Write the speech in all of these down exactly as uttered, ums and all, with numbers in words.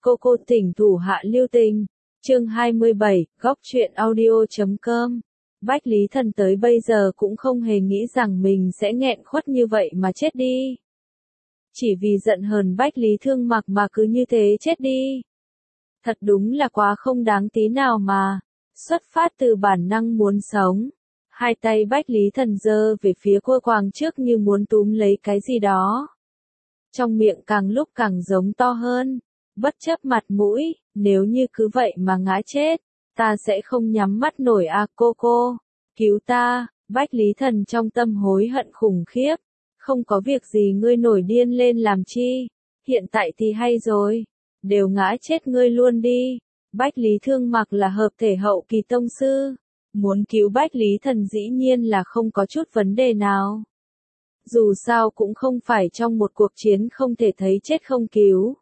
Cô cô tỉnh thủ hạ lưu tình. Chương hai mươi bảy, góc truyện audio chấm com. Bách Lý Thần tới bây giờ cũng không hề nghĩ rằng mình sẽ nghẹn khuất như vậy mà chết đi. Chỉ vì giận hờn Bách Lý Thương Mặc mà cứ như thế chết đi. Thật đúng là quá không đáng tí nào mà. Xuất phát từ bản năng muốn sống. Hai tay Bách Lý Thần giơ về phía cô quàng trước như muốn túm lấy cái gì đó. Trong miệng càng lúc càng giống to hơn. Bất chấp mặt mũi, nếu như cứ vậy mà ngã chết, ta sẽ không nhắm mắt nổi à cô cô. Cứu ta, Bách Lý Thần trong tâm hối hận khủng khiếp. Không có việc gì ngươi nổi điên lên làm chi. Hiện tại thì hay rồi. Đều ngã chết ngươi luôn đi. Bách Lý Thương Mặc là hợp thể hậu kỳ tông sư. Muốn cứu Bách Lý Thần dĩ nhiên là không có chút vấn đề nào. Dù sao cũng không phải trong một cuộc chiến không thể thấy chết không cứu.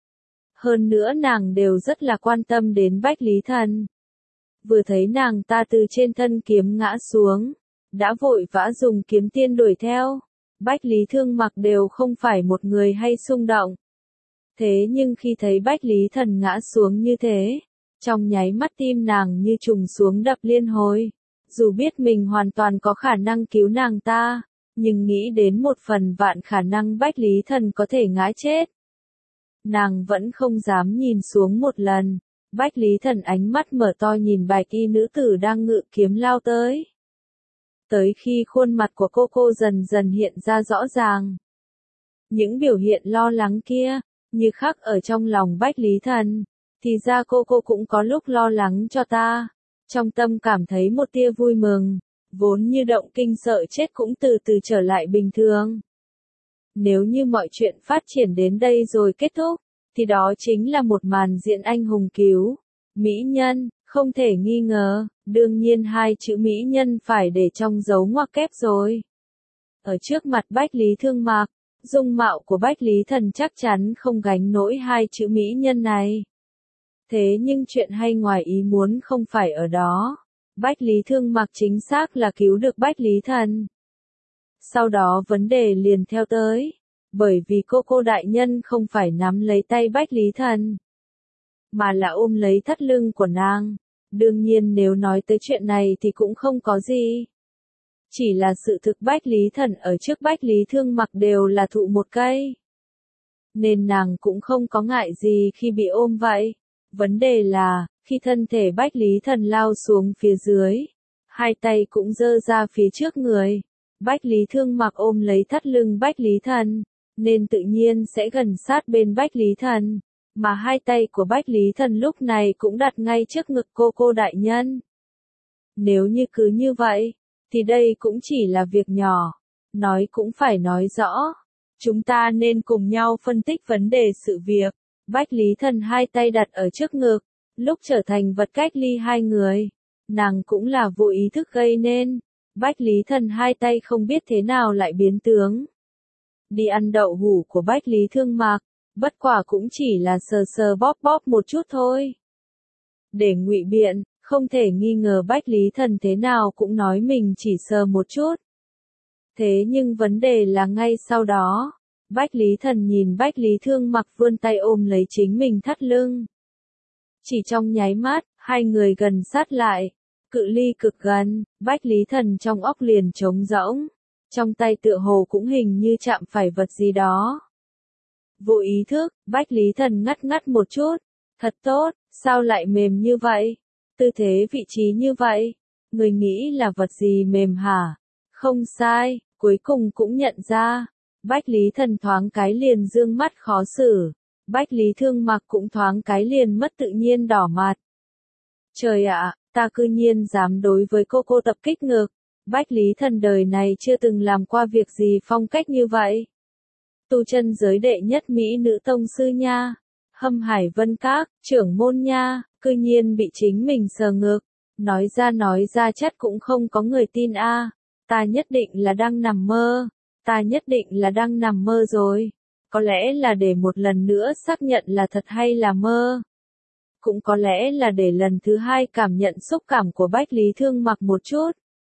Hơn nữa nàng đều rất là quan tâm đến Bách Lý Thần. Vừa thấy nàng ta từ trên thân kiếm ngã xuống, đã vội vã dùng kiếm tiên đuổi theo. Bách Lý Thương Mặc đều không phải một người hay xung động. Thế nhưng khi thấy Bách Lý Thần ngã xuống như thế, trong nháy mắt tim nàng như trùng xuống đập liên hồi. Dù biết mình hoàn toàn có khả năng cứu nàng ta, nhưng nghĩ đến một phần vạn khả năng Bách Lý Thần có thể ngã chết. Nàng vẫn không dám nhìn xuống một lần. Bách Lý Thần ánh mắt mở to nhìn bạch y nữ tử đang ngự kiếm lao tới. Tới khi khuôn mặt của cô cô dần dần hiện ra rõ ràng. Những biểu hiện lo lắng kia, như khắc ở trong lòng Bách Lý Thần. Thì ra cô cô cũng có lúc lo lắng cho ta. Trong tâm cảm thấy một tia vui mừng. Vốn như động kinh sợ chết cũng từ từ trở lại bình thường. Nếu như mọi chuyện phát triển đến đây rồi kết thúc, thì đó chính là một màn diễn anh hùng cứu mỹ nhân, không thể nghi ngờ, đương nhiên hai chữ mỹ nhân phải để trong dấu ngoặc kép rồi. Ở trước mặt Bách Lý Thương Mặc, dung mạo của Bách Lý Thần chắc chắn không gánh nổi hai chữ mỹ nhân này. Thế nhưng chuyện hay ngoài ý muốn không phải ở đó. Bách Lý Thương Mặc chính xác là cứu được Bách Lý Thần. Sau đó vấn đề liền theo tới. Bởi vì cô cô đại nhân không phải nắm lấy tay Bách Lý Thần, mà là ôm lấy thắt lưng của nàng. Đương nhiên nếu nói tới chuyện này thì cũng không có gì. Chỉ là sự thực Bách Lý Thần ở trước Bách Lý Thương Mặc đều là thụ một cây. Nên nàng cũng không có ngại gì khi bị ôm vậy. Vấn đề là, khi thân thể Bách Lý Thần lao xuống phía dưới, hai tay cũng giơ ra phía trước người. Bách Lý Thương Mặc ôm lấy thắt lưng Bách Lý Thần, nên tự nhiên sẽ gần sát bên Bách Lý Thần, mà hai tay của Bách Lý Thần lúc này cũng đặt ngay trước ngực cô cô đại nhân. Nếu như cứ như vậy, thì đây cũng chỉ là việc nhỏ, nói cũng phải nói rõ. Chúng ta nên cùng nhau phân tích vấn đề sự việc. Bách Lý Thần hai tay đặt ở trước ngực, lúc trở thành vật cách ly hai người, nàng cũng là vô ý thức gây nên. Bách Lý Thần hai tay không biết thế nào lại biến tướng. Đi ăn đậu hũ của Bách Lý Thương Mặc, bất quả cũng chỉ là sờ sờ bóp bóp một chút thôi. Để ngụy biện, không thể nghi ngờ Bách Lý Thần thế nào cũng nói mình chỉ sờ một chút. Thế nhưng vấn đề là ngay sau đó, Bách Lý Thần nhìn Bách Lý Thương Mặc vươn tay ôm lấy chính mình thắt lưng. Chỉ trong nháy mắt, hai người gần sát lại, cự ly cực gần, Bách Lý Thần trong óc liền trống rỗng. Trong tay tựa hồ cũng hình như chạm phải vật gì đó. Vô ý thức, Bách Lý Thần ngắt ngắt một chút. Thật tốt, sao lại mềm như vậy? Tư thế vị trí như vậy. Người nghĩ là vật gì mềm hả? Không sai, cuối cùng cũng nhận ra. Bách Lý Thần thoáng cái liền dương mắt khó xử. Bách Lý Thương Mặc cũng thoáng cái liền mất tự nhiên đỏ mặt. Trời ạ, ta cư nhiên dám đối với cô cô tập kích ngược. Bách Lý Thần đời này chưa từng làm qua việc gì phong cách như vậy. Tu chân giới đệ nhất mỹ nữ tông sư nha. Hâm Hải Vân Các, trưởng môn nha, cư nhiên bị chính mình sờ ngược. Nói ra nói ra chắc cũng không có người tin a. Ta nhất định là đang nằm mơ. Ta nhất định là đang nằm mơ rồi. Có lẽ là để một lần nữa xác nhận là thật hay là mơ. Cũng có lẽ là để lần thứ hai cảm nhận xúc cảm của Bách Lý Thương Mặc một chút.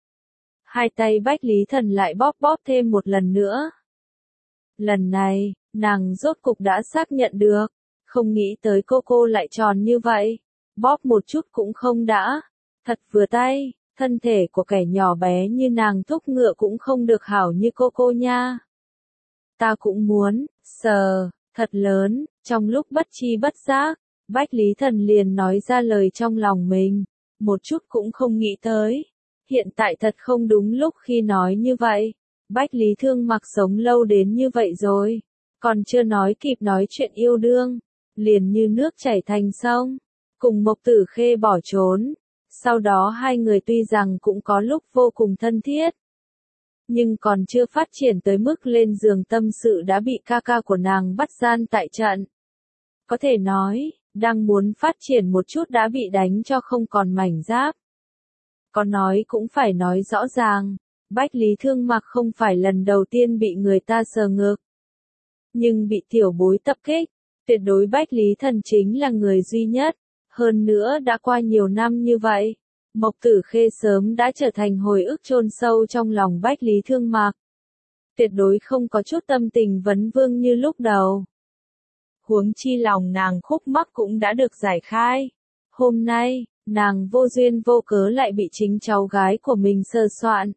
Hai tay Bách Lý Thần lại bóp bóp thêm một lần nữa. Lần này, nàng rốt cục đã xác nhận được. Không nghĩ tới cô cô lại tròn như vậy. Bóp một chút cũng không đã. Thật vừa tay, thân thể của kẻ nhỏ bé như nàng thúc ngựa cũng không được hảo như cô cô nha. Ta cũng muốn, sờ, thật lớn, trong lúc bất chi bất giác, Bách Lý Thần liền nói ra lời trong lòng mình, một chút cũng không nghĩ tới. Hiện tại thật không đúng lúc khi nói như vậy. Bách Lý Thương Mặc sống lâu đến như vậy rồi, còn chưa nói kịp nói chuyện yêu đương, liền như nước chảy thành sông, cùng Mộc Tử Khê bỏ trốn. Sau đó hai người tuy rằng cũng có lúc vô cùng thân thiết, nhưng còn chưa phát triển tới mức lên giường tâm sự đã bị ca ca của nàng bắt gian tại trận. Có thể nói, đang muốn phát triển một chút đã bị đánh cho không còn mảnh giáp. Có nói cũng phải nói rõ ràng, Bách Lý Thương Mặc không phải lần đầu tiên bị người ta sờ ngực. Nhưng bị tiểu bối tập kích, tuyệt đối Bách Lý Thần chính là người duy nhất. Hơn nữa đã qua nhiều năm như vậy, Mộc Tử Khê sớm đã trở thành hồi ức chôn sâu trong lòng Bách Lý Thương Mặc. Tuyệt đối không có chút tâm tình vấn vương như lúc đầu. Huống chi lòng nàng khúc mắc cũng đã được giải khai. Hôm nay, nàng vô duyên vô cớ lại bị chính cháu gái của mình sờ soạn.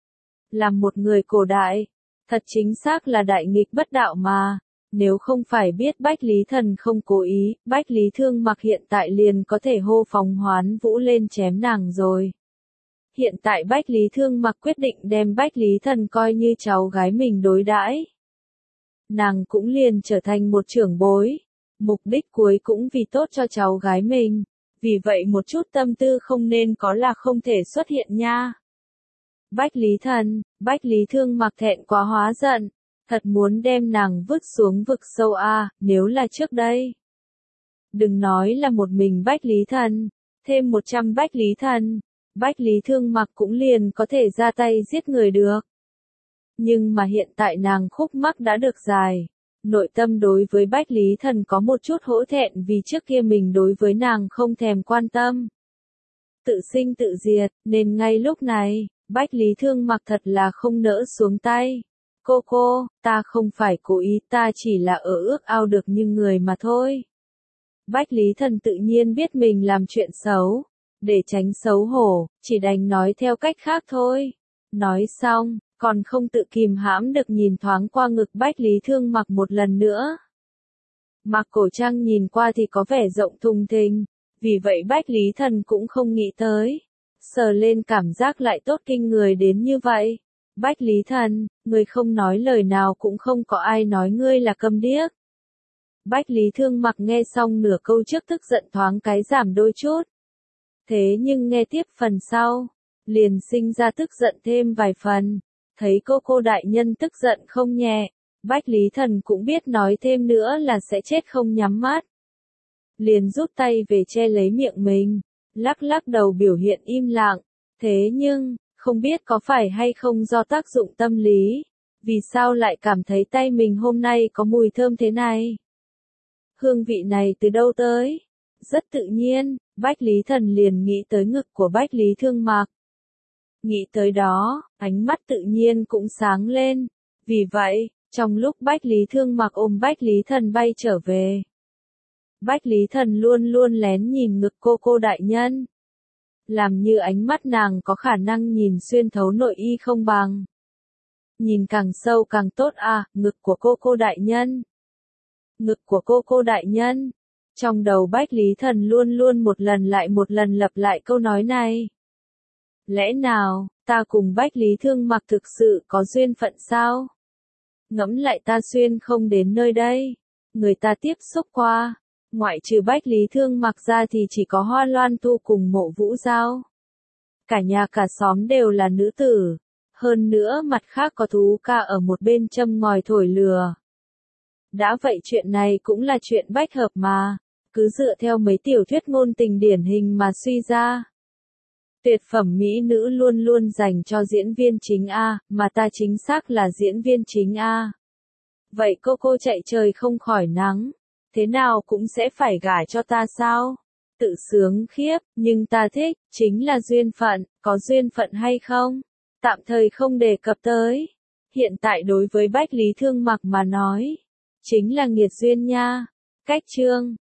Làm một người cổ đại, thật chính xác là đại nghịch bất đạo mà. Nếu không phải biết Bách Lý Thần không cố ý, Bách Lý Thương Mặc hiện tại liền có thể hô phóng hoán vũ lên chém nàng rồi. Hiện tại Bách Lý Thương Mặc quyết định đem Bách Lý Thần coi như cháu gái mình đối đãi. Nàng cũng liền trở thành một trưởng bối. Mục đích cuối cũng vì tốt cho cháu gái mình. Vì vậy một chút tâm tư không nên có là không thể xuất hiện nha. Bách Lý Thần, Bách Lý Thương Mặc thẹn quá hóa giận. Thật muốn đem nàng vứt xuống vực sâu a, à, nếu là trước đây. Đừng nói là một mình Bách Lý Thần, thêm một trăm Bách Lý Thần, Bách Lý Thương Mặc cũng liền có thể ra tay giết người được. Nhưng mà hiện tại nàng khúc mắc đã được giải. Nội tâm đối với Bách Lý Thần có một chút hổ thẹn vì trước kia mình đối với nàng không thèm quan tâm. Tự sinh tự diệt, nên ngay lúc này, Bách Lý Thương Mặc thật là không nỡ xuống tay. Cô cô, ta không phải cố ý, ta chỉ là ở ước ao được như người mà thôi. Bách Lý Thần tự nhiên biết mình làm chuyện xấu. Để tránh xấu hổ, chỉ đành nói theo cách khác thôi. Nói xong, còn không tự kìm hãm được nhìn thoáng qua ngực Bách Lý Thương Mặc một lần nữa. Mặc cổ trang nhìn qua thì có vẻ rộng thùng thình, vì vậy Bách Lý Thần cũng không nghĩ tới. Sờ lên cảm giác lại tốt kinh người đến như vậy. Bách Lý Thần, ngươi không nói lời nào cũng không có ai nói ngươi là câm điếc. Bách Lý Thương Mặc nghe xong nửa câu trước tức giận thoáng cái giảm đôi chút. Thế nhưng nghe tiếp phần sau, liền sinh ra tức giận thêm vài phần. Thấy cô cô đại nhân tức giận không nhẹ, Bách Lý Thần cũng biết nói thêm nữa là sẽ chết không nhắm mắt. Liền rút tay về che lấy miệng mình, lắc lắc đầu biểu hiện im lặng. Thế nhưng, không biết có phải hay không do tác dụng tâm lý, vì sao lại cảm thấy tay mình hôm nay có mùi thơm thế này? Hương vị này từ đâu tới? Rất tự nhiên, Bách Lý Thần liền nghĩ tới ngực của Bách Lý Thương Mặc. Nghĩ tới đó, ánh mắt tự nhiên cũng sáng lên. Vì vậy, trong lúc Bách Lý Thương Mặc ôm Bách Lý Thần bay trở về, Bách Lý Thần luôn luôn lén nhìn ngực cô cô đại nhân. Làm như ánh mắt nàng có khả năng nhìn xuyên thấu nội y không bằng. Nhìn càng sâu càng tốt à, ngực của cô cô đại nhân. Ngực của cô cô đại nhân. Trong đầu Bách Lý Thần luôn luôn một lần lại một lần lặp lại câu nói này. Lẽ nào, ta cùng Bách Lý Thương Mặc thực sự có duyên phận sao? Ngẫm lại ta xuyên không đến nơi đây. Người ta tiếp xúc qua. Ngoại trừ Bách Lý Thương Mặc ra thì chỉ có Hoa Loan Tu cùng Mộ Vũ Giao. Cả nhà cả xóm đều là nữ tử. Hơn nữa mặt khác có Thú Ca ở một bên châm ngòi thổi lừa. Đã vậy chuyện này cũng là chuyện bách hợp mà. Cứ dựa theo mấy tiểu thuyết ngôn tình điển hình mà suy ra. Tuyệt phẩm mỹ nữ luôn luôn dành cho diễn viên chính A, mà ta chính xác là diễn viên chính A. Vậy cô cô chạy trời không khỏi nắng. Thế nào cũng sẽ phải gả cho ta sao? Tự sướng khiếp, nhưng ta thích, chính là duyên phận, có duyên phận hay không? Tạm thời không đề cập tới. Hiện tại đối với Bách Lý Thương Mặc mà nói, chính là nghiệt duyên nha. Cách chương